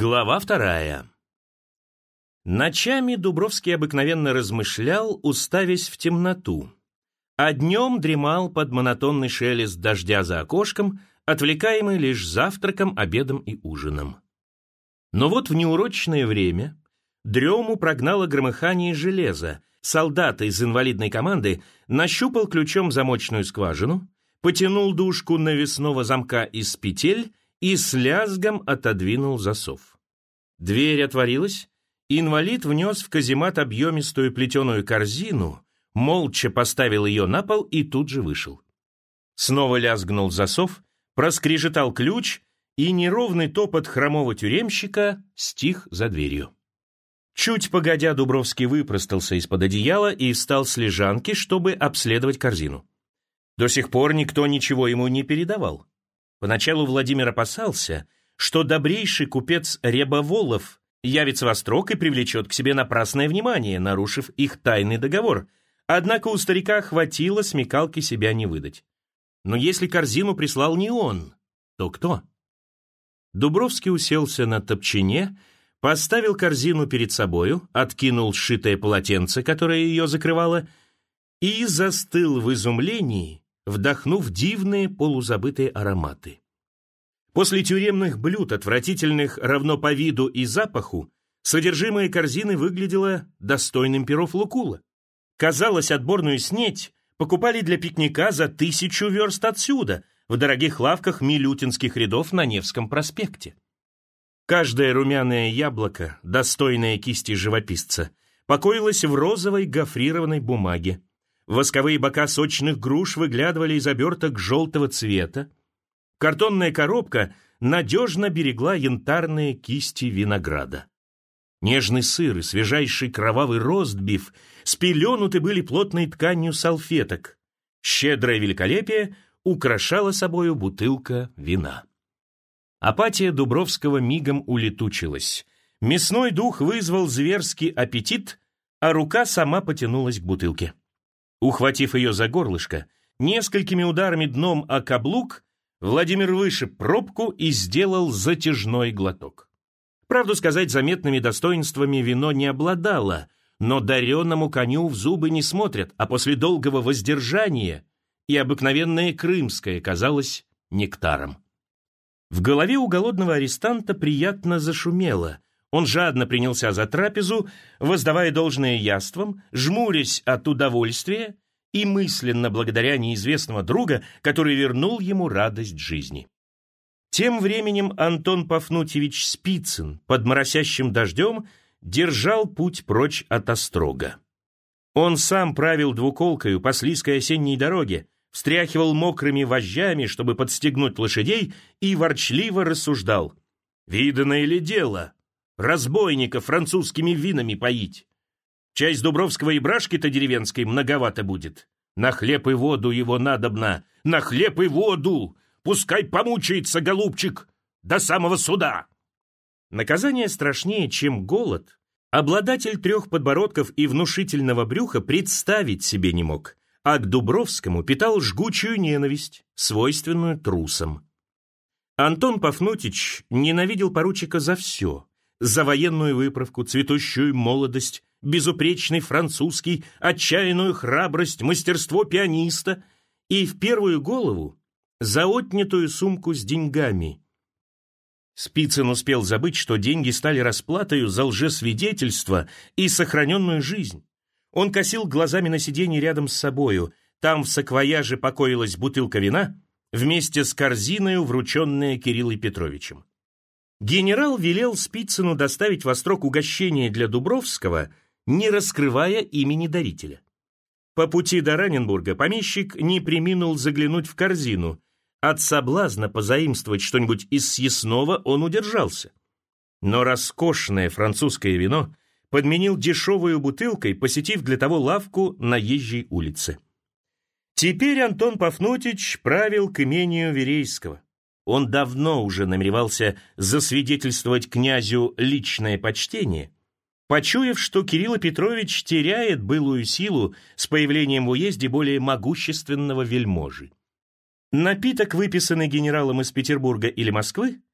Глава 2. Ночами Дубровский обыкновенно размышлял, уставясь в темноту, а днем дремал под монотонный шелест дождя за окошком, отвлекаемый лишь завтраком, обедом и ужином. Но вот в неурочное время дрему прогнало громыхание железа, солдат из инвалидной команды нащупал ключом замочную скважину, потянул дужку навесного замка из петель и с лязгом отодвинул засов. Дверь отворилась, инвалид внес в каземат объемистую плетеную корзину, молча поставил ее на пол и тут же вышел. Снова лязгнул засов, проскрежетал ключ, и неровный топот хромого тюремщика стих за дверью. Чуть погодя, Дубровский выпростался из-под одеяла и встал с лежанки, чтобы обследовать корзину. До сих пор никто ничего ему не передавал. Поначалу Владимир опасался, что добрейший купец Рябоволов явится в Острог и привлечет к себе напрасное внимание, нарушив их тайный договор. Однако у старика хватило смекалки себя не выдать. Но если корзину прислал не он, то кто? Дубровский уселся на топчине, поставил корзину перед собою, откинул сшитое полотенце, которое ее закрывало, и застыл в изумлении, вдохнув дивные полузабытые ароматы. После тюремных блюд, отвратительных равно по виду и запаху, содержимое корзины выглядело достойным перов Лукула. Казалось, отборную снеть покупали для пикника за 1000 верст отсюда, в дорогих лавках милютинских рядов на Невском проспекте. Каждое румяное яблоко, достойное кисти живописца, покоилось в розовой гофрированной бумаге. Восковые бока сочных груш выглядывали из оберток желтого цвета. Картонная коробка надежно берегла янтарные кисти винограда. Нежный сыр и свежайший кровавый ростбиф спеленуты были плотной тканью салфеток. Щедрое великолепие украшала собою бутылка вина. Апатия Дубровского мигом улетучилась. Мясной дух вызвал зверский аппетит, а рука сама потянулась к бутылке. Ухватив ее за горлышко, несколькими ударами дном о каблук, Владимир вышиб пробку и сделал затяжной глоток. Правду сказать, заметными достоинствами вино не обладало, но дареному коню в зубы не смотрят, а после долгого воздержания и обыкновенное крымское казалось нектаром. В голове у голодного арестанта приятно зашумело. Он жадно принялся за трапезу, воздавая должное яствам, жмурясь от удовольствия и мысленно благодаря неизвестного друга, который вернул ему радость жизни. Тем временем Антон Пафнутьевич Спицын под моросящим дождем держал путь прочь от Острога. Он сам правил двуколкою по слизкой осенней дороге, встряхивал мокрыми вожжами, чтобы подстегнуть лошадей, и ворчливо рассуждал: «Виданное ли дело разбойника французскими винами поить? Часть Дубровского и брашки-то деревенской многовато будет. На хлеб и воду его надобно, на хлеб и воду! Пускай помучается, голубчик, до самого суда!» Наказание страшнее, чем голод, обладатель 3 подбородков и внушительного брюха представить себе не мог, а к Дубровскому питал жгучую ненависть, свойственную трусам. Антон Пафнутьич ненавидел поручика за все: за военную выправку, цветущую молодость, безупречный французский, отчаянную храбрость, мастерство пианиста и, в первую голову, за отнятую сумку с деньгами. Спицын успел забыть, что деньги стали расплатою за лжесвидетельство и сохраненную жизнь. Он косил глазами на сиденье рядом с собою. Там в саквояже покоилась бутылка вина вместе с корзиною, врученная Кириллой Петровичем. Генерал велел Спицыну доставить в Острог угощение для Дубровского, не раскрывая имени дарителя. По пути до Раненбурга помещик не преминул заглянуть в корзину. От соблазна позаимствовать что-нибудь из съестного он удержался. Но роскошное французское вино подменил дешевую бутылкой, посетив для того лавку на Езжей улице. Теперь Антон Пафнутьич правил к имению Верейского. Он давно уже намеревался засвидетельствовать князю личное почтение, почуяв, что Кирилл Петрович теряет былую силу с появлением в уезде более могущественного вельможи. Напиток, выписанный генералом из Петербурга или Москвы,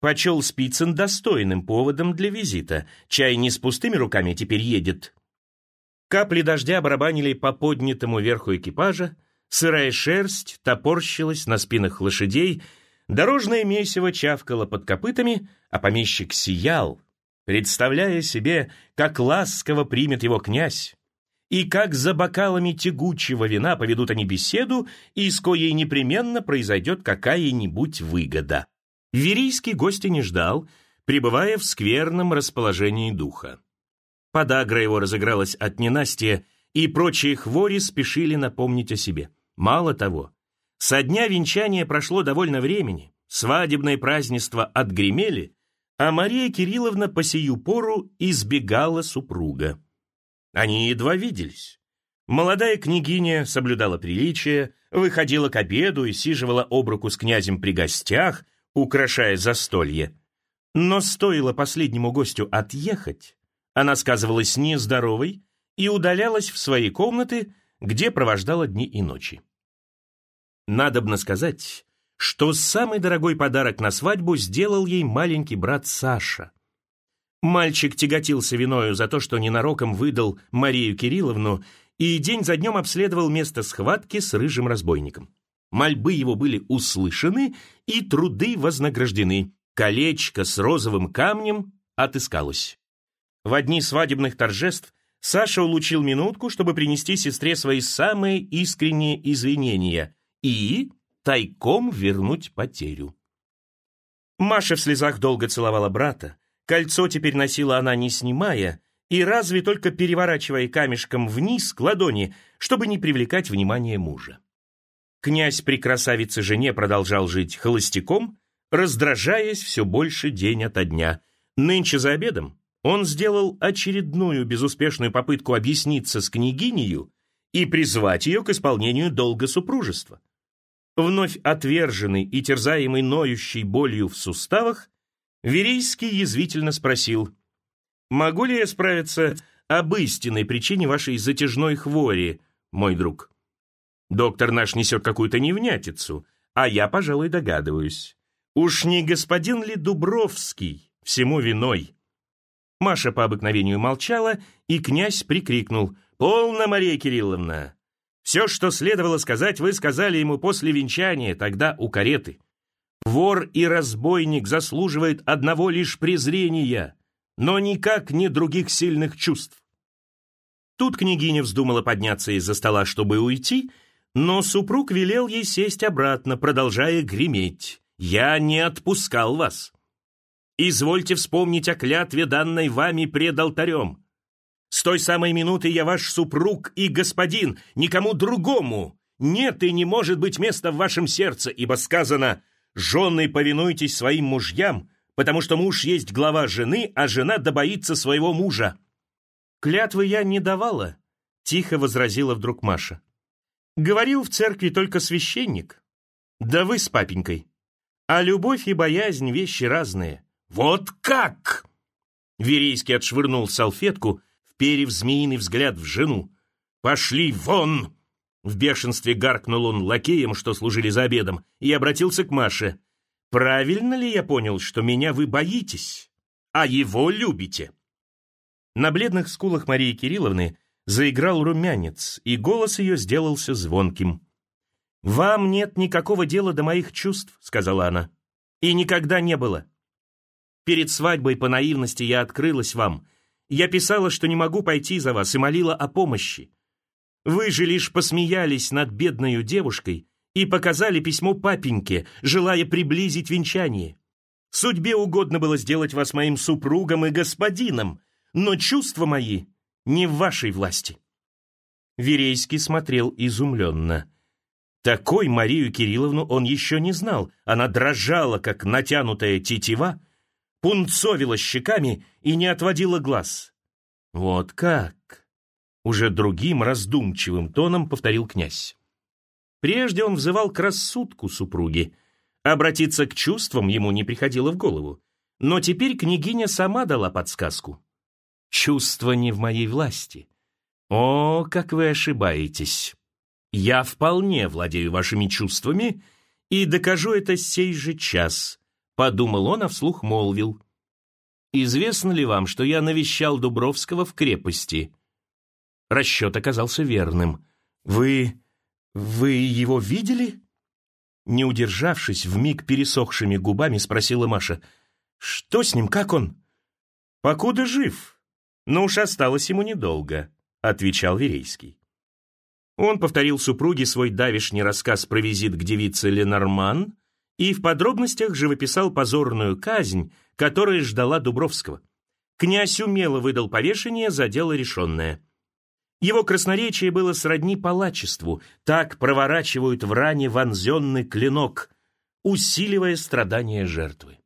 почел Спицын достойным поводом для визита. Чай не с пустыми руками теперь едет. Капли дождя барабанили по поднятому верху экипажа, сырая шерсть топорщилась на спинах лошадей, дорожное месиво чавкало под копытами, а помещик сиял, представляя себе, как ласково примет его князь, и как за бокалами тягучего вина поведут они беседу, и с коей непременно произойдет какая-нибудь выгода. Верийский гостя не ждал, пребывая в скверном расположении духа. Подагра его разыгралась от ненастья, и прочие хвори спешили напомнить о себе. Мало того, со дня венчания прошло довольно времени, свадебные празднества отгремели, а Мария Кирилловна по сию пору избегала супруга. Они едва виделись. Молодая княгиня соблюдала приличие, выходила к обеду и сиживала об руку с князем при гостях, украшая застолье. Но стоило последнему гостю отъехать, она сказывалась нездоровой и удалялась в свои комнаты, где провождала дни и ночи. Надобно сказать, что самый дорогой подарок на свадьбу сделал ей маленький брат Саша. Мальчик тяготился виною за то, что ненароком выдал Марию Кирилловну, и день за днем обследовал место схватки с рыжим разбойником. Мольбы его были услышаны, и труды вознаграждены. Колечко с розовым камнем отыскалось. В дни свадебных торжеств Саша улучил минутку, чтобы принести сестре свои самые искренние извинения и тайком вернуть потерю. Маша в слезах долго целовала брата. Кольцо теперь носила она не снимая, и разве только переворачивая камешком вниз к ладони, чтобы не привлекать внимание мужа. Князь при красавице жене продолжал жить холостяком, раздражаясь все больше день ото дня. Нынче за обедом он сделал очередную безуспешную попытку объясниться с княгинею и призвать ее к исполнению долга супружества. Вновь отверженный и терзаемый ноющей болью в суставах, Верийский язвительно спросил: «Могу ли я справиться об истинной причине вашей затяжной хвори, мой друг? Доктор наш несет какую-то невнятицу, а я, пожалуй, догадываюсь. Уж не господин ли Дубровский всему виной?» Маша по обыкновению молчала, и князь прикрикнул: «Полно, Мария Кирилловна! Все, что следовало сказать, вы сказали ему после венчания, тогда у кареты. Вор и разбойник заслуживает одного лишь презрения, но никак не других сильных чувств». Тут княгиня вздумала подняться из-за стола, чтобы уйти, но супруг велел ей сесть обратно, продолжая греметь: «Я не отпускал вас. Извольте вспомнить о клятве, данной вами пред алтарем. С той самой минуты я ваш супруг и господин, никому другому нет и не может быть места в вашем сердце, ибо сказано: жены, повинуйтесь своим мужьям, потому что муж есть глава жены, а жена да боится своего мужа». «Клятвы я не давала», — тихо возразила вдруг Маша. «Говорил в церкви только священник. Да вы с папенькой. А любовь и боязнь — вещи разные». «Вот как!» Верийский отшвырнул салфетку, вперев змеиный взгляд в жену. «Пошли вон!» В бешенстве гаркнул он лакеям, что служили за обедом, и обратился к Маше. «Правильно ли я понял, что меня вы боитесь, а его любите?» На бледных скулах Марии Кирилловны заиграл румянец, и голос ее сделался звонким. «Вам нет никакого дела до моих чувств», — сказала она, — «и никогда не было. Перед свадьбой по наивности я открылась вам. Я писала, что не могу пойти за вас, и молила о помощи. Вы же лишь посмеялись над бедною девушкой и показали письмо папеньке, желая приблизить венчание. Судьбе угодно было сделать вас моим супругом и господином, но чувства мои не в вашей власти». Верейский смотрел изумленно. Такой Марию Кирилловну он еще не знал. Она дрожала, как натянутая тетива, пунцовила щеками и не отводила глаз. «Вот как!» — уже другим раздумчивым тоном повторил князь. Прежде он взывал к рассудку супруги. Обратиться к чувствам ему не приходило в голову. Но теперь княгиня сама дала подсказку. «Чувства не в моей власти. О, как вы ошибаетесь! Я вполне владею вашими чувствами и докажу это сей же час. подумал он, а вслух молвил. «Известно ли вам, что я навещал Дубровского в крепости?» Расчет оказался верным. «Вы его видели?» Не удержавшись, вмиг пересохшими губами спросила Маша. «Что с ним, как он?» «Покуда жив, но уж осталось ему недолго», — отвечал Верейский. Он повторил супруге свой давешний рассказ про визит к девице Ленорман и в подробностях живописал позорную казнь, которая ждала Дубровского. Князь умело выдал повешение за дело решенное. Его красноречие было сродни палачеству, так проворачивают в ране вонзенный клинок, усиливая страдания жертвы.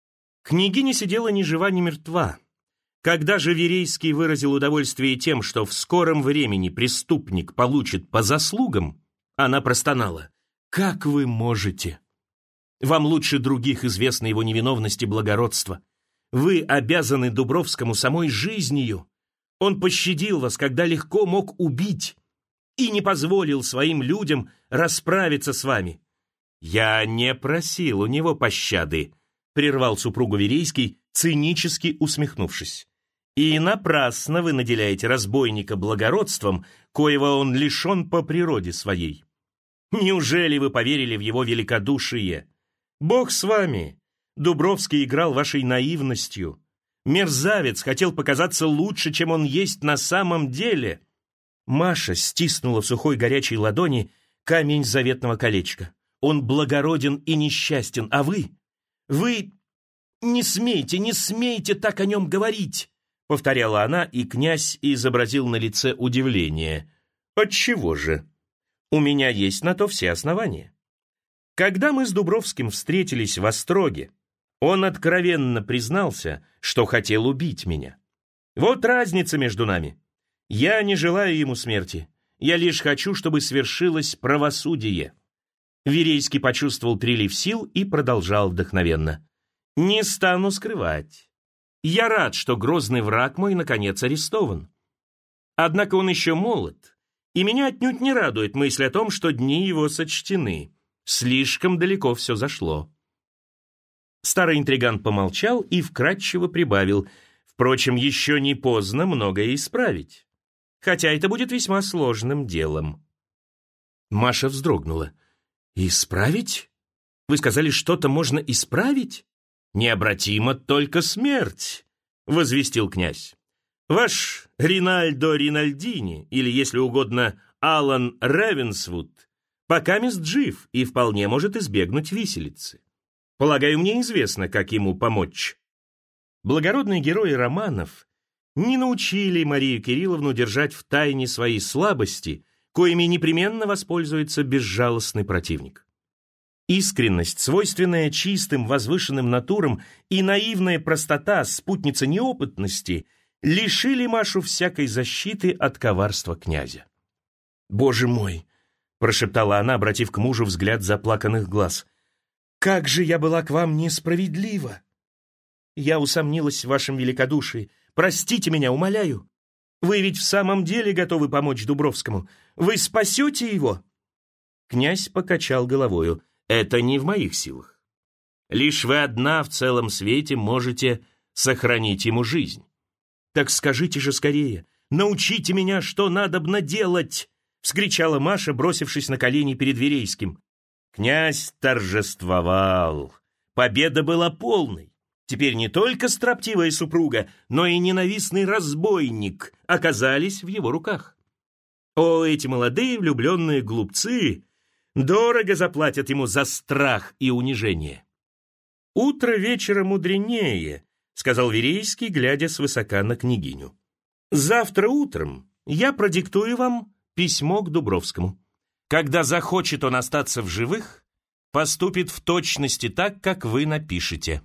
Княгиня сидела ни жива, ни мертва. Когда же Верейский выразил удовольствие тем, что в скором времени преступник получит по заслугам, она простонала. «Как вы можете? Вам лучше других известно его невиновность и благородство. Вы обязаны Дубровскому самой жизнью. Он пощадил вас, когда легко мог убить, и не позволил своим людям расправиться с вами». «Я не просил у него пощады», — прервал супругу Верейский, цинически усмехнувшись. «И напрасно вы наделяете разбойника благородством, коего он лишен по природе своей. Неужели вы поверили в его великодушие? Бог с вами! Дубровский играл вашей наивностью. Мерзавец хотел показаться лучше, чем он есть на самом деле». Маша стиснула в сухой горячей ладони камень заветного колечка. «Он благороден и несчастен, а вы? Вы не смейте так о нем говорить!» Повторяла она, и князь изобразил на лице удивление. «Отчего же? У меня есть на то все основания. Когда мы с Дубровским встретились в Остроге, он откровенно признался, что хотел убить меня. Вот разница между нами. Я не желаю ему смерти. Я лишь хочу, чтобы свершилось правосудие». Верейский почувствовал прилив сил и продолжал вдохновенно. «Не стану скрывать. Я рад, что грозный враг мой наконец арестован. Однако он еще молод, и меня отнюдь не радует мысль о том, что дни его сочтены. Слишком далеко все зашло». Старый интриган помолчал и вкратчиво прибавил: «Впрочем, еще не поздно многое исправить, хотя это будет весьма сложным делом». Маша вздрогнула. «Исправить? Вы сказали, что-то можно исправить?» «Необратимо только смерть», — возвестил князь. «Ваш Ринальдо Ринальдини, или, если угодно, Алан Ревенсвуд, покамест жив и вполне может избегнуть виселицы. Полагаю, мне известно, как ему помочь». Благородные герои романов не научили Марию Кирилловну держать в тайне свои слабости, коими непременно воспользуется безжалостный противник. Искренность, свойственная чистым, возвышенным натурам, и наивная простота, спутница неопытности, лишили Машу всякой защиты от коварства князя. «Боже мой!» — прошептала она, обратив к мужу взгляд заплаканных глаз. «Как же я была к вам несправедлива! Я усомнилась в вашем великодушии. Простите меня, умоляю. Вы ведь в самом деле готовы помочь Дубровскому? Вы спасете его?» Князь покачал головою. «Это не в моих силах. Лишь вы одна в целом свете можете сохранить ему жизнь». «Так скажите же скорее, научите меня, что надобно делать!» — вскричала Маша, бросившись на колени перед Верейским. Князь торжествовал. Победа была полной. Теперь не только строптивая супруга, но и ненавистный разбойник оказались в его руках. О, эти молодые влюбленные глупцы дорого заплатят ему за страх и унижение. «Утро вечера мудренее», — сказал Верейский, глядя свысока на княгиню. «Завтра утром я продиктую вам письмо к Дубровскому. Когда захочет он остаться в живых, поступит в точности так, как вы напишете».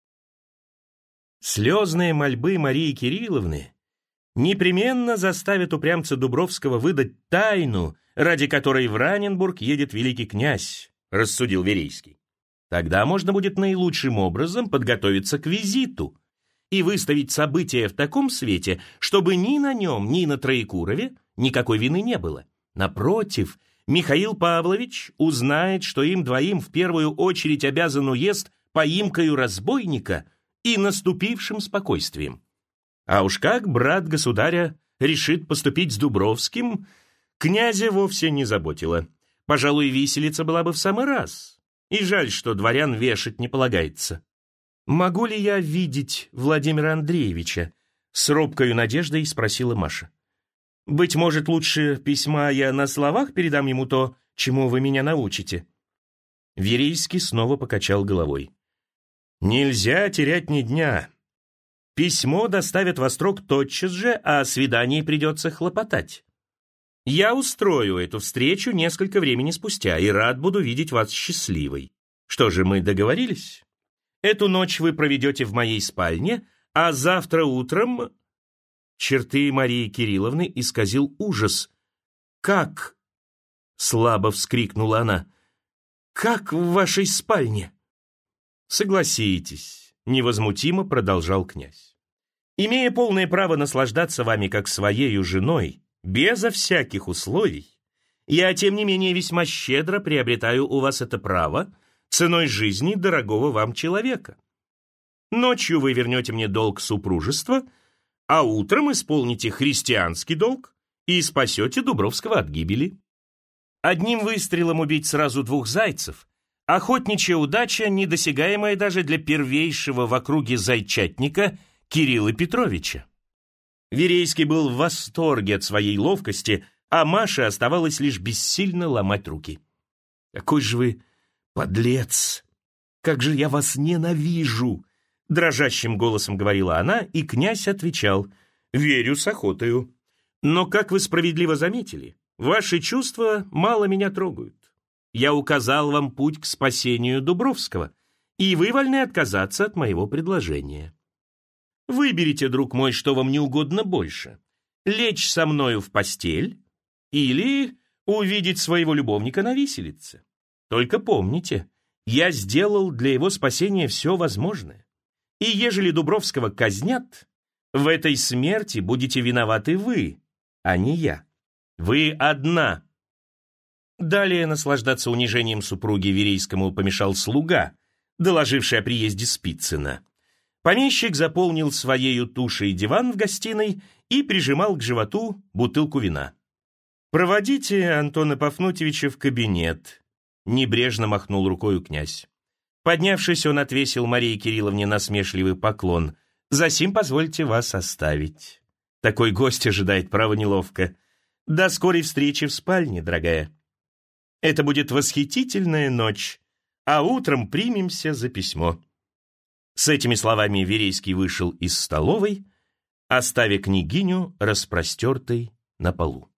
Слезные мольбы Марии Кирилловны непременно заставят упрямца Дубровского выдать тайну, ради которой в Раненбург едет великий князь, рассудил Верейский. Тогда можно будет наилучшим образом подготовиться к визиту и выставить события в таком свете, чтобы ни на нем, ни на Троекурове никакой вины не было. Напротив, Михаил Павлович узнает, что им двоим в первую очередь обязан уезд поимкою разбойника и наступившим спокойствием. А уж как брат государя решит поступить с Дубровским, князя вовсе не заботило. Пожалуй, виселица была бы в самый раз. И жаль, что дворян вешать не полагается. «Могу ли я видеть Владимира Андреевича?» С робкою надеждой спросила Маша. «Быть может, лучше письма я на словах передам ему то, чему вы меня научите?» Верейский снова покачал головой. «Нельзя терять ни дня. Письмо доставят в Острог тотчас же, а о свидании придется хлопотать. Я устрою эту встречу несколько времени спустя и рад буду видеть вас счастливой. Что же, мы договорились? Эту ночь вы проведете в моей спальне, а завтра утром...» Черты Марии Кирилловны исказил ужас. «Как?» — слабо вскрикнула она. «Как в вашей спальне?» «Согласитесь», — невозмутимо продолжал князь. «Имея полное право наслаждаться вами как своею женой, безо всяких условий, я, тем не менее, весьма щедро приобретаю у вас это право ценой жизни дорогого вам человека. Ночью вы вернете мне долг супружества, а утром исполните христианский долг и спасете Дубровского от гибели. Одним выстрелом убить сразу двух зайцев — охотничья удача, недосягаемая даже для первейшего в округе зайчатника Кирилла Петровича». Верейский был в восторге от своей ловкости, а Маше оставалось лишь бессильно ломать руки. «Какой же вы подлец! Как же я вас ненавижу!» Дрожащим голосом говорила она, и князь отвечал: «Верю с охотою. Но, как вы справедливо заметили, ваши чувства мало меня трогают. Я указал вам путь к спасению Дубровского, и вы вольны отказаться от моего предложения. Выберите, друг мой, что вам не угодно больше: лечь со мною в постель или увидеть своего любовника на виселице. Только помните, я сделал для его спасения все возможное. И ежели Дубровского казнят, в этой смерти будете виноваты вы, а не я. Вы одна». Далее наслаждаться унижением супруги Верейскому помешал слуга, доложивший о приезде Спицына. Помещик заполнил своею тушей диван в гостиной и прижимал к животу бутылку вина. «Проводите Антона Пафнутьевича в кабинет», — небрежно махнул рукою князь. Поднявшись, он отвесил Марии Кирилловне насмешливый поклон. «Засим позвольте вас оставить. Такой гость ожидает, право, неловко. До скорой встречи в спальне, дорогая. Это будет восхитительная ночь, а утром примемся за письмо». С этими словами Верейский вышел из столовой, оставив княгиню распростертой на полу.